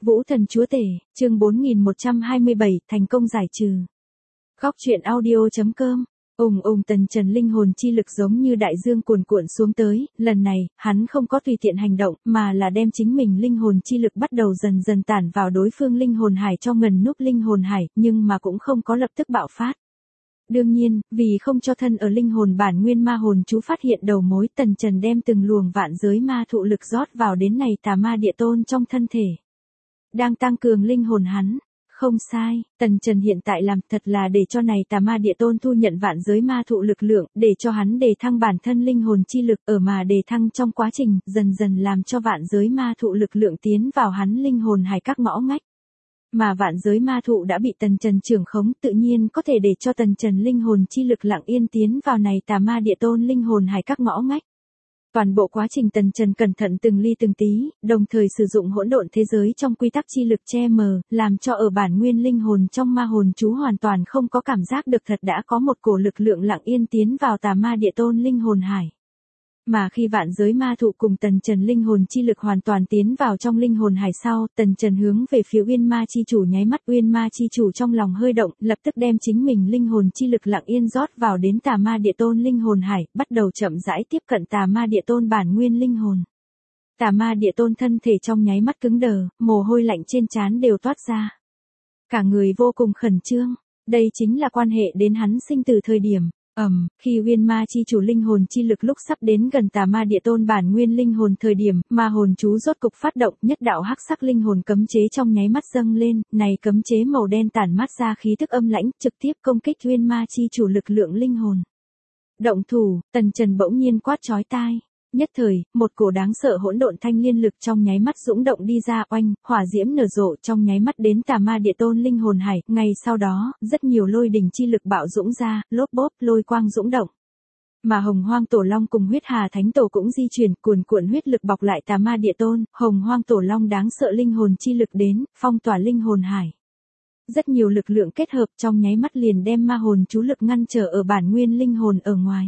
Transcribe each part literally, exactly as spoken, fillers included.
Vũ Thần Chúa Tể, chương bốn nghìn một trăm hai mươi bảy, thành công giải trừ. Góc truyện audio.com. Ùng ùng tần trần linh hồn chi lực giống như đại dương cuồn cuộn xuống tới, lần này, hắn không có tùy tiện hành động, mà là đem chính mình linh hồn chi lực bắt đầu dần dần tản vào đối phương linh hồn hải cho ngần núp linh hồn hải, nhưng mà cũng không có lập tức bạo phát. Đương nhiên, vì không cho thân ở linh hồn bản nguyên ma hồn chú phát hiện đầu mối, tần trần đem từng luồng vạn giới ma thụ lực rót vào đến này tà ma địa tôn trong thân thể. Đang tăng cường linh hồn hắn. Không sai, tần trần hiện tại làm thật là để cho này tà ma địa tôn thu nhận vạn giới ma thụ lực lượng, để cho hắn đề thăng bản thân linh hồn chi lực, ở mà đề thăng trong quá trình, dần dần làm cho vạn giới ma thụ lực lượng tiến vào hắn linh hồn hải các ngõ ngách. Mà vạn giới ma thụ đã bị tần trần trưởng khống, tự nhiên có thể để cho tần trần linh hồn chi lực lặng yên tiến vào này tà ma địa tôn linh hồn hải các ngõ ngách. Toàn bộ quá trình tần trần cẩn thận từng ly từng tí, đồng thời sử dụng hỗn độn thế giới trong quy tắc chi lực che mờ, làm cho ở bản nguyên linh hồn trong ma hồn chú hoàn toàn không có cảm giác được thật đã có một cổ lực lượng lặng yên tiến vào tà ma địa tôn linh hồn hải. Mà khi vạn giới ma thụ cùng tần trần linh hồn chi lực hoàn toàn tiến vào trong linh hồn hải sau, tần trần hướng về phía uyên ma chi chủ nháy mắt, uyên ma chi chủ trong lòng hơi động, lập tức đem chính mình linh hồn chi lực lặng yên rót vào đến tà ma địa tôn linh hồn hải, bắt đầu chậm rãi tiếp cận tà ma địa tôn bản nguyên linh hồn. Tà ma địa tôn thân thể trong nháy mắt cứng đờ, mồ hôi lạnh trên trán đều toát ra. Cả người vô cùng khẩn trương, đây chính là quan hệ đến hắn sinh từ thời điểm. Ầm, um, khi uyên ma chi chủ linh hồn chi lực lúc sắp đến gần tà ma địa tôn bản nguyên linh hồn thời điểm, ma hồn chú rốt cục phát động, nhất đạo hắc sắc linh hồn cấm chế trong nháy mắt dâng lên, này cấm chế màu đen tản mát ra khí tức âm lãnh, trực tiếp công kích uyên ma chi chủ lực lượng linh hồn. Động thủ, tần trần bỗng nhiên quát chói tai. Nhất thời, một cổ đáng sợ hỗn độn thanh liên lực trong nháy mắt dũng động đi ra, oanh, hỏa diễm nở rộ trong nháy mắt đến tà ma địa tôn linh hồn hải, ngay sau đó, rất nhiều lôi đỉnh chi lực bạo dũng ra, lốp bốp, lôi quang dũng động. Mà hồng hoang tổ long cùng huyết hà thánh tổ cũng di chuyển, cuồn cuộn huyết lực bọc lại tà ma địa tôn, hồng hoang tổ long đáng sợ linh hồn chi lực đến, phong tỏa linh hồn hải. Rất nhiều lực lượng kết hợp trong nháy mắt liền đem ma hồn chú lực ngăn trở ở bản nguyên linh hồn ở ngoài.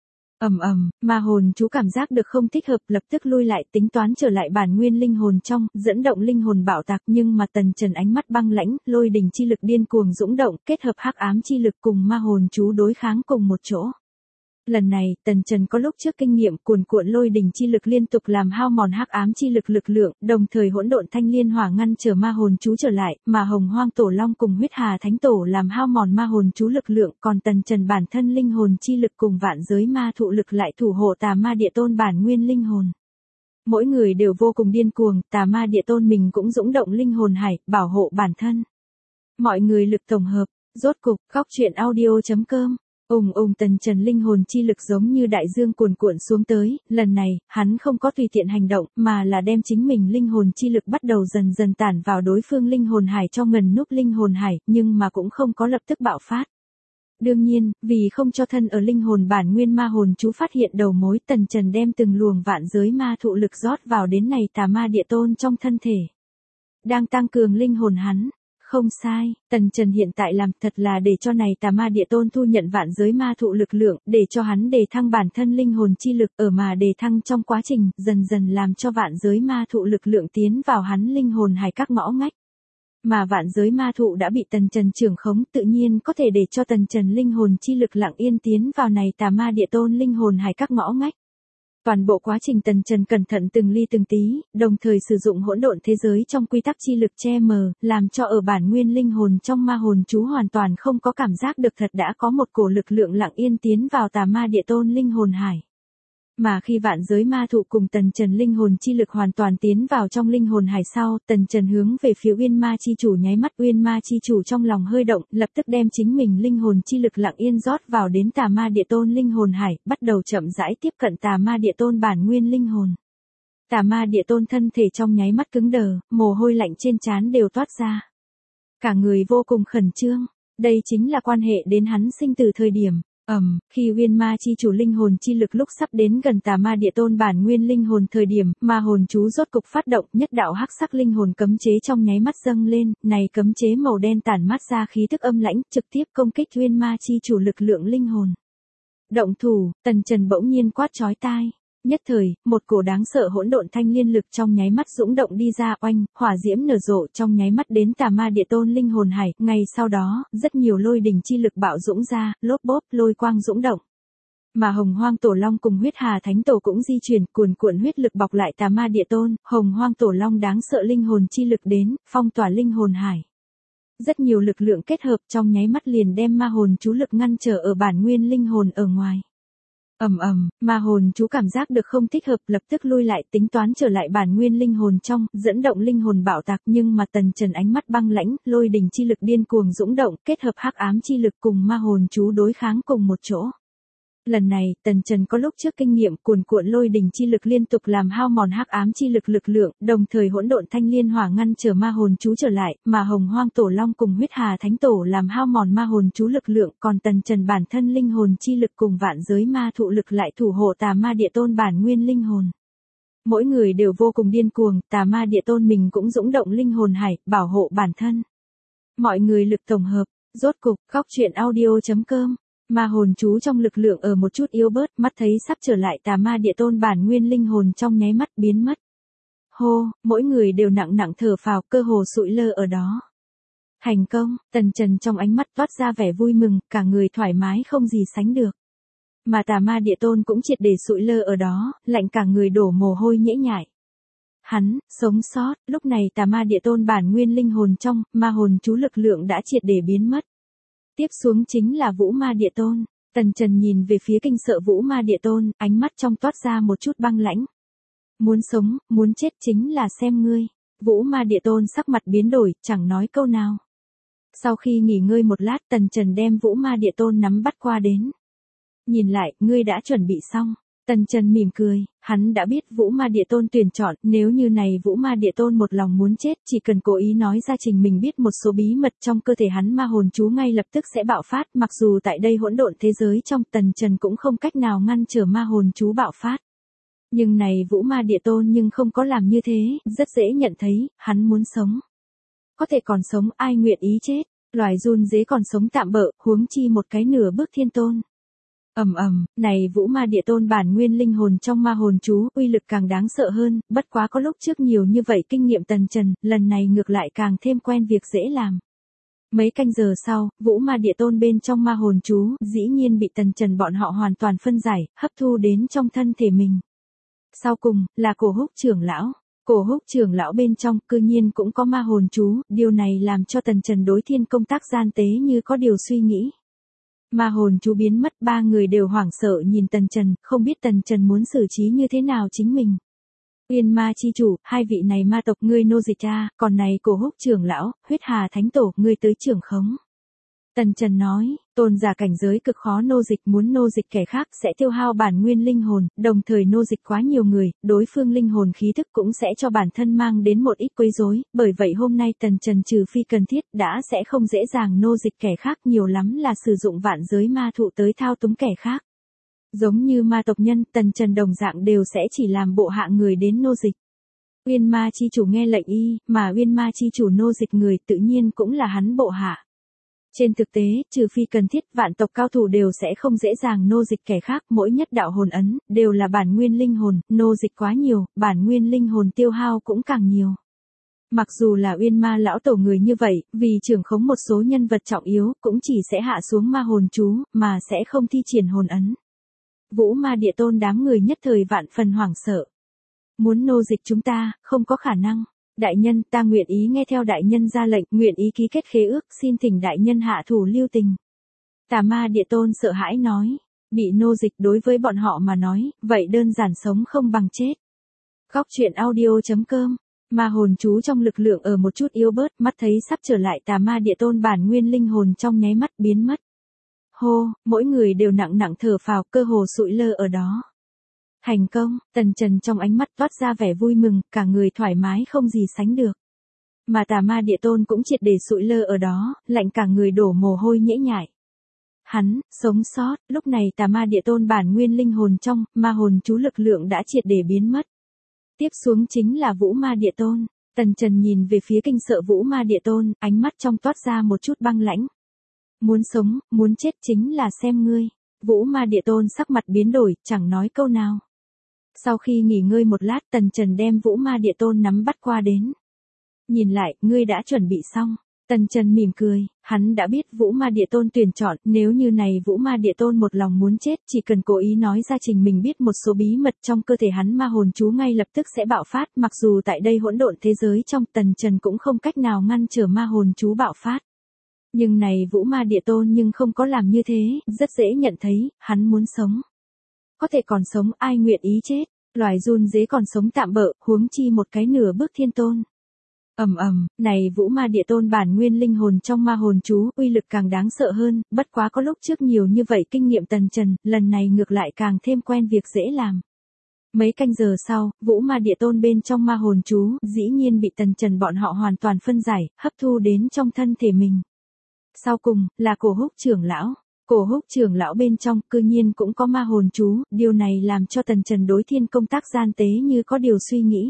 Ầm ầm, ma hồn chú cảm giác được không thích hợp, lập tức lui lại, tính toán trở lại bản nguyên linh hồn trong, dẫn động linh hồn bạo tạc, nhưng mà tần trần ánh mắt băng lãnh, lôi đỉnh chi lực điên cuồng dũng động, kết hợp hắc ám chi lực cùng ma hồn chú đối kháng cùng một chỗ. Lần này, tần trần có lúc trước kinh nghiệm, cuồn cuộn lôi đỉnh chi lực liên tục làm hao mòn hắc ám chi lực lực lượng, đồng thời hỗn độn thanh liên hỏa ngăn trở ma hồn chú trở lại, mà hồng hoang tổ long cùng huyết hà thánh tổ làm hao mòn ma hồn chú lực lượng, còn tần trần bản thân linh hồn chi lực cùng vạn giới ma thụ lực lại thủ hộ tà ma địa tôn bản nguyên linh hồn. Mỗi người đều vô cùng điên cuồng, tà ma địa tôn mình cũng dũng động linh hồn hải, bảo hộ bản thân. Mọi người lực tổng hợp, rốt cục, góc truyện audio.com. Ùng ùng tần trần linh hồn chi lực giống như đại dương cuồn cuộn xuống tới, lần này, hắn không có tùy tiện hành động, mà là đem chính mình linh hồn chi lực bắt đầu dần dần tản vào đối phương linh hồn hải cho ngần núp linh hồn hải, nhưng mà cũng không có lập tức bạo phát. Đương nhiên, vì không cho thân ở linh hồn bản nguyên ma hồn chú phát hiện đầu mối, tần trần đem từng luồng vạn giới ma thụ lực rót vào đến này tà ma địa tôn trong thân thể. Đang tăng cường linh hồn hắn. Không sai, tần trần hiện tại làm thật là để cho này tà ma địa tôn thu nhận vạn giới ma thụ lực lượng, để cho hắn đề thăng bản thân linh hồn chi lực, ở mà đề thăng trong quá trình, dần dần làm cho vạn giới ma thụ lực lượng tiến vào hắn linh hồn hải các ngõ ngách. Mà vạn giới ma thụ đã bị tần trần trưởng khống, tự nhiên có thể để cho tần trần linh hồn chi lực lặng yên tiến vào này tà ma địa tôn linh hồn hải các ngõ ngách. Toàn bộ quá trình tần trần cẩn thận từng ly từng tí, đồng thời sử dụng hỗn độn thế giới trong quy tắc chi lực che mờ, làm cho ở bản nguyên linh hồn trong ma hồn chú hoàn toàn không có cảm giác được thật đã có một cổ lực lượng lặng yên tiến vào tà ma địa tôn linh hồn hải. Mà khi vạn giới ma thụ cùng tần trần linh hồn chi lực hoàn toàn tiến vào trong linh hồn hải sau, tần trần hướng về phía uyên ma chi chủ nháy mắt, uyên ma chi chủ trong lòng hơi động, lập tức đem chính mình linh hồn chi lực lặng yên rót vào đến tà ma địa tôn linh hồn hải, bắt đầu chậm rãi tiếp cận tà ma địa tôn bản nguyên linh hồn. Tà ma địa tôn thân thể trong nháy mắt cứng đờ, mồ hôi lạnh trên trán đều toát ra. Cả người vô cùng khẩn trương, đây chính là quan hệ đến hắn sinh từ thời điểm. Ầm, um, khi uyên ma chi chủ linh hồn chi lực lúc sắp đến gần tà ma địa tôn bản nguyên linh hồn thời điểm, ma hồn chú rốt cục phát động, nhất đạo hắc sắc linh hồn cấm chế trong nháy mắt dâng lên, này cấm chế màu đen tản mát ra khí tức âm lãnh, trực tiếp công kích uyên ma chi chủ lực lượng linh hồn. Động thủ, tần trần bỗng nhiên quát chói tai. Nhất thời, một cổ đáng sợ hỗn độn thanh liên lực trong nháy mắt dũng động đi ra, oanh, hỏa diễm nở rộ trong nháy mắt đến Tà Ma Địa Tôn linh hồn hải, ngay sau đó, rất nhiều lôi đỉnh chi lực bạo dũng ra, lốp bốp, lôi quang dũng động. Mà Hồng Hoang Tổ Long cùng Huyết Hà Thánh Tổ cũng di chuyển, cuồn cuộn huyết lực bọc lại Tà Ma Địa Tôn, Hồng Hoang Tổ Long đáng sợ linh hồn chi lực đến, phong tỏa linh hồn hải. Rất nhiều lực lượng kết hợp trong nháy mắt liền đem ma hồn chú lực ngăn trở ở bản nguyên linh hồn ở ngoài. Ầm ầm, ma hồn chú cảm giác được không thích hợp, lập tức lui lại, tính toán trở lại bản nguyên linh hồn trong, dẫn động linh hồn bạo tạc, nhưng mà Tần Trần ánh mắt băng lãnh, lôi đỉnh chi lực điên cuồng dũng động, kết hợp hắc ám chi lực cùng ma hồn chú đối kháng cùng một chỗ. Lần này, Tần Trần có lúc trước kinh nghiệm, cuồn cuộn lôi đỉnh chi lực liên tục làm hao mòn hắc ám chi lực lực lượng, đồng thời hỗn độn thanh liên hỏa ngăn trở ma hồn chú trở lại, mà Hồng Hoang Tổ Long cùng Huyết Hà Thánh Tổ làm hao mòn ma hồn chú lực lượng, còn Tần Trần bản thân linh hồn chi lực cùng vạn giới ma thụ lực lại thủ hộ Tà Ma Địa Tôn bản nguyên linh hồn. Mỗi người đều vô cùng điên cuồng, Tà Ma Địa Tôn mình cũng dũng động linh hồn hải, bảo hộ bản thân. Mọi người lực tổng hợp, rốt cục, Góc Truyện Audio chấm com. Ma hồn chú trong lực lượng ở một chút yếu bớt, mắt thấy sắp trở lại Tà Ma Địa Tôn bản nguyên linh hồn trong nháy mắt biến mất. Hô, mỗi người đều nặng nặng thở phào, cơ hồ sụi lơ ở đó. Thành công, Tần Trần trong ánh mắt toát ra vẻ vui mừng, cả người thoải mái không gì sánh được. Mà Tà Ma Địa Tôn cũng triệt để sụi lơ ở đó, lạnh cả người đổ mồ hôi nhễ nhại. Hắn, sống sót, lúc này Tà Ma Địa Tôn bản nguyên linh hồn trong, ma hồn chú lực lượng đã triệt để biến mất. Tiếp xuống chính là Vũ Ma Địa Tôn. Tần Trần nhìn về phía kinh sợ Vũ Ma Địa Tôn, ánh mắt trong toát ra một chút băng lãnh. Muốn sống, muốn chết chính là xem ngươi. Vũ Ma Địa Tôn sắc mặt biến đổi, chẳng nói câu nào. Sau khi nghỉ ngơi một lát, Tần Trần đem Vũ Ma Địa Tôn nắm bắt qua đến. Nhìn lại, ngươi đã chuẩn bị xong. Tần Trần mỉm cười, hắn đã biết Vũ Ma Địa Tôn tuyển chọn, nếu như này Vũ Ma Địa Tôn một lòng muốn chết, chỉ cần cố ý nói ra trình mình biết một số bí mật trong cơ thể hắn ma hồn chú ngay lập tức sẽ bạo phát, mặc dù tại đây hỗn độn thế giới trong Tần Trần cũng không cách nào ngăn trở ma hồn chú bạo phát. Nhưng này Vũ Ma Địa Tôn nhưng không có làm như thế, rất dễ nhận thấy, hắn muốn sống. Có thể còn sống ai nguyện ý chết, loài run dế còn sống tạm bợ, huống chi một cái nửa bước thiên tôn. Ầm ầm, này Vũ Ma Địa Tôn bản nguyên linh hồn trong ma hồn chú, uy lực càng đáng sợ hơn, bất quá có lúc trước nhiều như vậy kinh nghiệm Tần Trần, lần này ngược lại càng thêm quen việc dễ làm. Mấy canh giờ sau, Vũ Ma Địa Tôn bên trong ma hồn chú, dĩ nhiên bị Tần Trần bọn họ hoàn toàn phân giải, hấp thu đến trong thân thể mình. Sau cùng, là Cổ Húc trưởng lão. Cổ Húc trưởng lão bên trong, cư nhiên cũng có ma hồn chú, điều này làm cho Tần Trần đối thiên công tác gian tế như có điều suy nghĩ. Ma hồn chú biến mất, ba người đều hoảng sợ nhìn Tần Trần, không biết Tần Trần muốn xử trí như thế nào chính mình. Uyên Ma chi chủ, hai vị này ma tộc ngươi nô dịch cha, còn này Cổ Húc trưởng lão, Huyết Hà Thánh Tổ, ngươi tới trưởng khống. Tần Trần nói, tôn giả cảnh giới cực khó nô dịch, muốn nô dịch kẻ khác sẽ tiêu hao bản nguyên linh hồn, đồng thời nô dịch quá nhiều người, đối phương linh hồn khí thức cũng sẽ cho bản thân mang đến một ít quấy rối, bởi vậy hôm nay Tần Trần trừ phi cần thiết đã sẽ không dễ dàng nô dịch kẻ khác, nhiều lắm là sử dụng vạn giới ma thụ tới thao túng kẻ khác. Giống như ma tộc nhân, Tần Trần đồng dạng đều sẽ chỉ làm bộ hạ người đến nô dịch. Uyên Ma chi chủ nghe lệnh y, mà Uyên Ma chi chủ nô dịch người tự nhiên cũng là hắn bộ hạ. Trên thực tế, trừ phi cần thiết, vạn tộc cao thủ đều sẽ không dễ dàng nô dịch kẻ khác, mỗi nhất đạo hồn ấn, đều là bản nguyên linh hồn, nô dịch quá nhiều, bản nguyên linh hồn tiêu hao cũng càng nhiều. Mặc dù là Uyên Ma lão tổ người như vậy, vì trưởng khống một số nhân vật trọng yếu, cũng chỉ sẽ hạ xuống ma hồn chú, mà sẽ không thi triển hồn ấn. Vũ Ma Địa Tôn đám người nhất thời vạn phần hoảng sợ. Muốn nô dịch chúng ta, không có khả năng. Đại nhân, ta nguyện ý nghe theo đại nhân ra lệnh, nguyện ý ký kết khế ước, xin thỉnh đại nhân hạ thủ lưu tình. Tà Ma Địa Tôn sợ hãi nói, bị nô dịch đối với bọn họ mà nói, vậy đơn giản sống không bằng chết. Góc Truyện Audio chấm com. Ma hồn chú trong lực lượng ở một chút yếu bớt, mắt thấy sắp trở lại Tà Ma Địa Tôn bản nguyên linh hồn trong nháy mắt biến mất. Hô, mỗi người đều nặng nặng thở phào, cơ hồ sụi lơ ở đó. Thành công, Tần Trần trong ánh mắt toát ra vẻ vui mừng, cả người thoải mái không gì sánh được. Mà Tà Ma Địa Tôn cũng triệt để sụi lơ ở đó, lạnh cả người đổ mồ hôi nhễ nhại. Hắn, sống sót, lúc này Tà Ma Địa Tôn bản nguyên linh hồn trong, ma hồn chú lực lượng đã triệt để biến mất. Tiếp xuống chính là Vũ Ma Địa Tôn. Tần Trần nhìn về phía kinh sợ Vũ Ma Địa Tôn, ánh mắt trong toát ra một chút băng lãnh. Muốn sống, muốn chết chính là xem ngươi. Vũ Ma Địa Tôn sắc mặt biến đổi, chẳng nói câu nào. Sau khi nghỉ ngơi một lát, Tần Trần đem Vũ Ma Địa Tôn nắm bắt qua đến. Nhìn lại, ngươi đã chuẩn bị xong. Tần Trần mỉm cười, hắn đã biết Vũ Ma Địa Tôn tuyển chọn, nếu như này Vũ Ma Địa Tôn một lòng muốn chết, chỉ cần cố ý nói ra trình mình biết một số bí mật trong cơ thể hắn ma hồn chú ngay lập tức sẽ bạo phát, mặc dù tại đây hỗn độn thế giới trong Tần Trần cũng không cách nào ngăn trở ma hồn chú bạo phát. Nhưng này Vũ Ma Địa Tôn nhưng không có làm như thế, rất dễ nhận thấy, hắn muốn sống. Có thể còn sống ai nguyện ý chết, loài run dế còn sống tạm bợ, huống chi một cái nửa bước thiên tôn. Ầm ầm, này Vũ Ma Địa Tôn bản nguyên linh hồn trong ma hồn chú, uy lực càng đáng sợ hơn, bất quá có lúc trước nhiều như vậy kinh nghiệm Tần Trần, lần này ngược lại càng thêm quen việc dễ làm. Mấy canh giờ sau, Vũ Ma Địa Tôn bên trong ma hồn chú, dĩ nhiên bị Tần Trần bọn họ hoàn toàn phân giải, hấp thu đến trong thân thể mình. Sau cùng, là Cổ Húc trưởng lão. Cổ Húc trưởng lão bên trong, cư nhiên cũng có ma hồn chú, điều này làm cho Tần Trần đối thiên công tác gian tế như có điều suy nghĩ.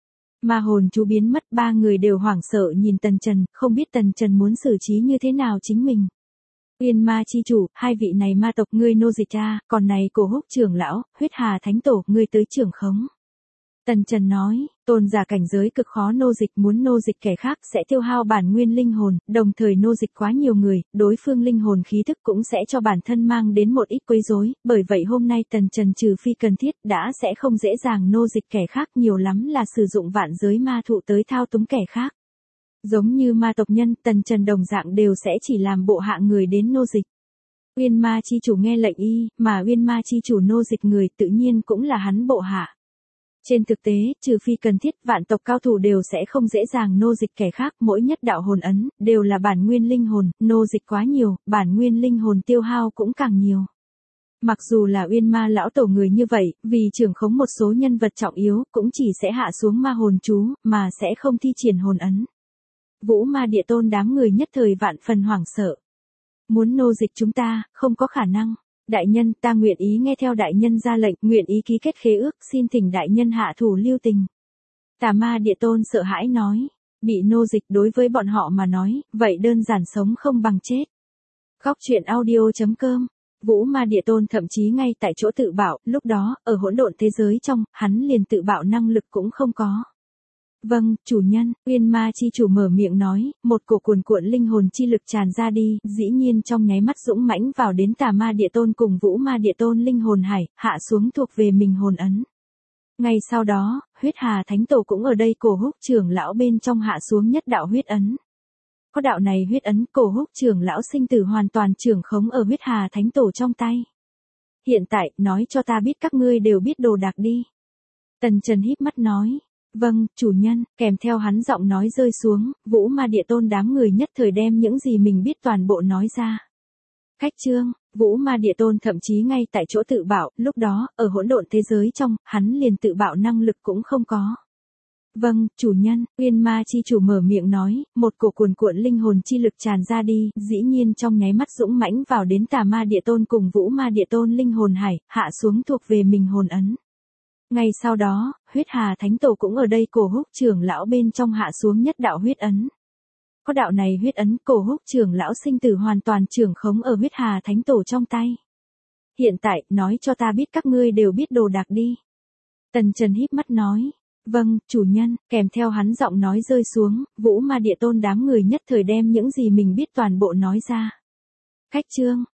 Ma hồn chú biến mất, ba người đều hoảng sợ nhìn Tần Trần, không biết Tần Trần muốn xử trí như thế nào chính mình. Uyên Ma chi chủ, hai vị này ma tộc ngươi nô dịch a, còn này Cổ Húc trưởng lão, Huyết Hà thánh tổ, ngươi tới trưởng khống. Tần Trần nói, tôn giả cảnh giới cực khó nô dịch, muốn nô dịch kẻ khác sẽ tiêu hao bản nguyên linh hồn, đồng thời nô dịch quá nhiều người, đối phương linh hồn khí thức cũng sẽ cho bản thân mang đến một ít quấy rối, bởi vậy hôm nay Tần Trần trừ phi cần thiết đã sẽ không dễ dàng nô dịch kẻ khác, nhiều lắm là sử dụng vạn giới ma thụ tới thao túng kẻ khác. Giống như ma tộc nhân, Tần Trần đồng dạng đều sẽ chỉ làm bộ hạ người đến nô dịch. Uyên Ma chi chủ nghe lệnh y, mà Uyên Ma chi chủ nô dịch người tự nhiên cũng là hắn bộ hạ. Trên thực tế, trừ phi cần thiết, vạn tộc cao thủ đều sẽ không dễ dàng nô dịch kẻ khác, mỗi nhất đạo hồn ấn, đều là bản nguyên linh hồn, nô dịch quá nhiều, bản nguyên linh hồn tiêu hao cũng càng nhiều. Mặc dù là Uyên Ma lão tổ người như vậy, vì trưởng khống một số nhân vật trọng yếu, cũng chỉ sẽ hạ xuống ma hồn chú, mà sẽ không thi triển hồn ấn. Vũ Ma Địa Tôn đám người nhất thời vạn phần hoảng sợ. Muốn nô dịch chúng ta, không có khả năng. Đại nhân, ta nguyện ý nghe theo đại nhân ra lệnh, nguyện ý ký kết khế ước, xin thỉnh đại nhân hạ thủ lưu tình. Tà Ma Địa Tôn sợ hãi nói, bị nô dịch đối với bọn họ mà nói, vậy đơn giản sống không bằng chết. Góc truyện audio chấm com. Vũ Ma Địa Tôn thậm chí ngay tại chỗ tự bạo, lúc đó, ở hỗn độn thế giới trong, hắn liền tự bạo năng lực cũng không có. Vâng, chủ nhân, Uyên Ma chi chủ mở miệng nói, một cổ cuồn cuộn linh hồn chi lực tràn ra đi, dĩ nhiên trong nháy mắt dũng mãnh vào đến Tà Ma Địa Tôn cùng Vũ Ma Địa Tôn linh hồn hải, hạ xuống thuộc về mình hồn ấn. Ngay sau đó, Huyết Hà thánh tổ cũng ở đây Cổ Húc trưởng lão bên trong hạ xuống nhất đạo huyết ấn. Có đạo này huyết ấn, Cổ Húc trưởng lão sinh tử hoàn toàn trưởng khống ở Huyết Hà thánh tổ trong tay. Hiện tại, nói cho ta biết các ngươi đều biết đồ đạc đi. Tần Trần híp mắt nói. Vâng, chủ nhân, kèm theo hắn giọng nói rơi xuống, Vũ Ma Địa Tôn đám người nhất thời đem những gì mình biết toàn bộ nói ra. Cách chương, Vũ Ma Địa Tôn thậm chí ngay tại chỗ tự bạo, lúc đó, ở hỗn độn thế giới trong, hắn liền tự bạo năng lực cũng không có. Vâng, chủ nhân, Uyên Ma chi chủ mở miệng nói, một cổ cuồn cuộn linh hồn chi lực tràn ra đi, dĩ nhiên trong nháy mắt dũng mãnh vào đến Tà Ma Địa Tôn cùng Vũ Ma Địa Tôn linh hồn hải, hạ xuống thuộc về mình hồn ấn. Ngay sau đó, Huyết Hà thánh tổ cũng ở đây Cổ Húc trưởng lão bên trong hạ xuống nhất đạo huyết ấn. Có đạo này huyết ấn, Cổ Húc trưởng lão sinh tử hoàn toàn trưởng khống ở Huyết Hà thánh tổ trong tay. Hiện tại, nói cho ta biết các ngươi đều biết đồ đạc đi. Tần Trần híp mắt nói. Vâng, chủ nhân, kèm theo hắn giọng nói rơi xuống, Vũ Ma Địa Tôn đám người nhất thời đem những gì mình biết toàn bộ nói ra. Cách chương,